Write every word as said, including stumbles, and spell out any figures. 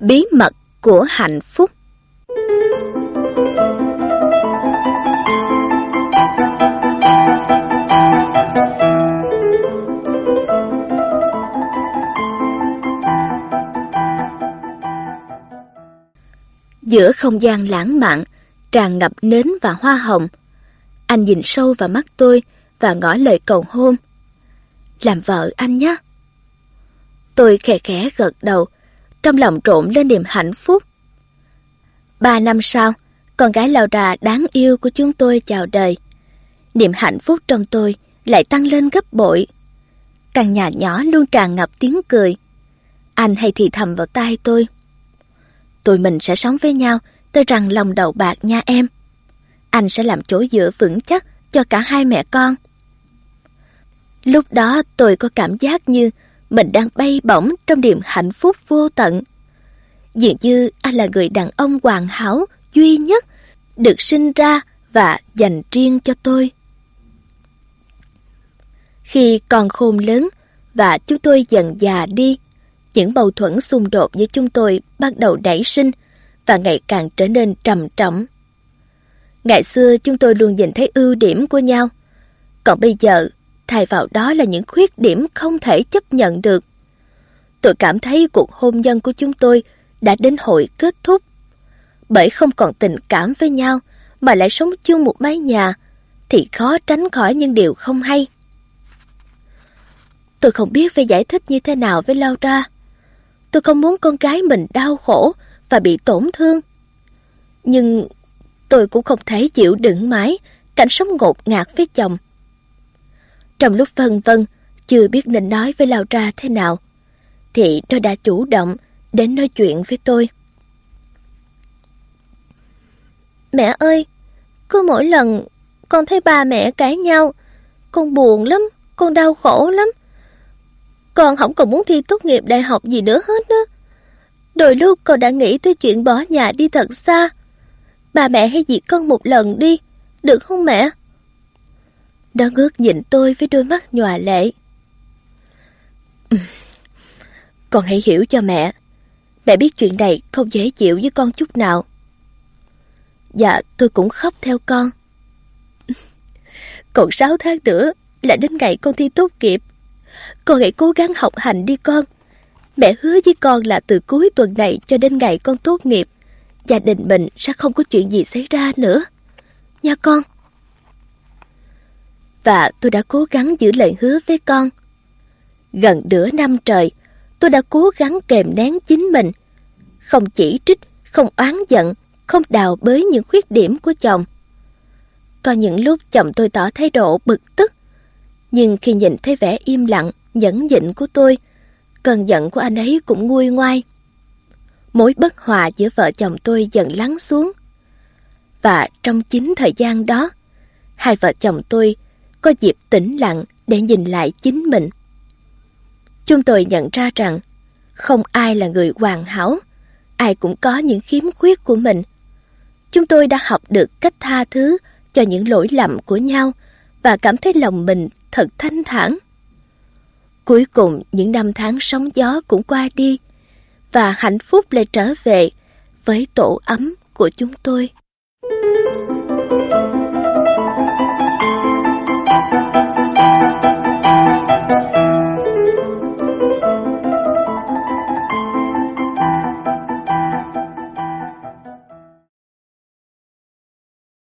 Bí mật của hạnh phúc. Giữa không gian lãng mạn, tràn ngập nến và hoa hồng, anh nhìn sâu vào mắt tôi và ngỏ lời cầu hôn. Làm vợ anh nhé. Tôi khẽ khẽ gật đầu, trong lòng trộn lên niềm hạnh phúc. Ba năm sau, con gái Laura đáng yêu của chúng tôi chào đời. Niềm hạnh phúc trong tôi lại tăng lên gấp bội. Căn nhà nhỏ luôn tràn ngập tiếng cười. Anh hay thì thầm vào tai tôi: tụi mình sẽ sống với nhau tới răng lòng đầu bạc nha em. Anh sẽ làm chỗ dựa vững chắc cho cả hai mẹ con. Lúc đó tôi có cảm giác như mình đang bay bổng trong niềm hạnh phúc vô tận. Dường như anh là người đàn ông hoàn hảo duy nhất được sinh ra và dành riêng cho tôi. Khi con khôn lớn và chúng tôi dần già đi, những mâu thuẫn xung đột với chúng tôi bắt đầu nảy sinh và ngày càng trở nên trầm trọng. Ngày xưa chúng tôi luôn nhìn thấy ưu điểm của nhau, còn bây giờ thay vào đó là những khuyết điểm không thể chấp nhận được. Tôi cảm thấy cuộc hôn nhân của chúng tôi đã đến hồi kết thúc. Bởi không còn tình cảm với nhau mà lại sống chung một mái nhà thì khó tránh khỏi những điều không hay. Tôi không biết phải giải thích như thế nào với Laura. Tôi không muốn con gái mình đau khổ và bị tổn thương. Nhưng tôi cũng không thể chịu đựng mãi cảnh sống ngột ngạt với chồng. Trong lúc vân vân, chưa biết nên nói với Laura thế nào, thì nó đã chủ động đến nói chuyện với tôi. Mẹ ơi, cứ mỗi lần con thấy ba mẹ cãi nhau, con buồn lắm, con đau khổ lắm. Con không còn muốn thi tốt nghiệp đại học gì nữa hết á. Đôi lúc con đã nghĩ tới chuyện bỏ nhà đi thật xa. Ba mẹ hãy dìu con một lần đi, được không mẹ? Nó ngước nhìn tôi với đôi mắt nhòa lệ. Con hãy hiểu cho mẹ. Mẹ biết chuyện này không dễ chịu với con chút nào. Dạ, tôi cũng khóc theo con. Còn sáu tháng nữa là đến ngày con thi tốt nghiệp. Con hãy cố gắng học hành đi con. Mẹ hứa với con là từ cuối tuần này cho đến ngày con tốt nghiệp, gia đình mình sẽ không có chuyện gì xảy ra nữa. Nha con. Và tôi đã cố gắng giữ lời hứa với con. Gần nửa năm trời, tôi đã cố gắng kềm nén chính mình. Không chỉ trích, không oán giận, không đào bới những khuyết điểm của chồng. Có những lúc chồng tôi tỏ thái độ bực tức. Nhưng khi nhìn thấy vẻ im lặng, nhẫn nhịn của tôi, cơn giận của anh ấy cũng nguôi ngoai. Mối bất hòa giữa vợ chồng tôi dần lắng xuống. Và trong chính thời gian đó, hai vợ chồng tôi có dịp tĩnh lặng để nhìn lại chính mình. Chúng tôi nhận ra rằng không ai là người hoàn hảo, ai cũng có những khiếm khuyết của mình. Chúng tôi đã học được cách tha thứ cho những lỗi lầm của nhau và cảm thấy lòng mình thật thanh thản. Cuối cùng những năm tháng sóng gió cũng qua đi và hạnh phúc lại trở về với tổ ấm của chúng tôi.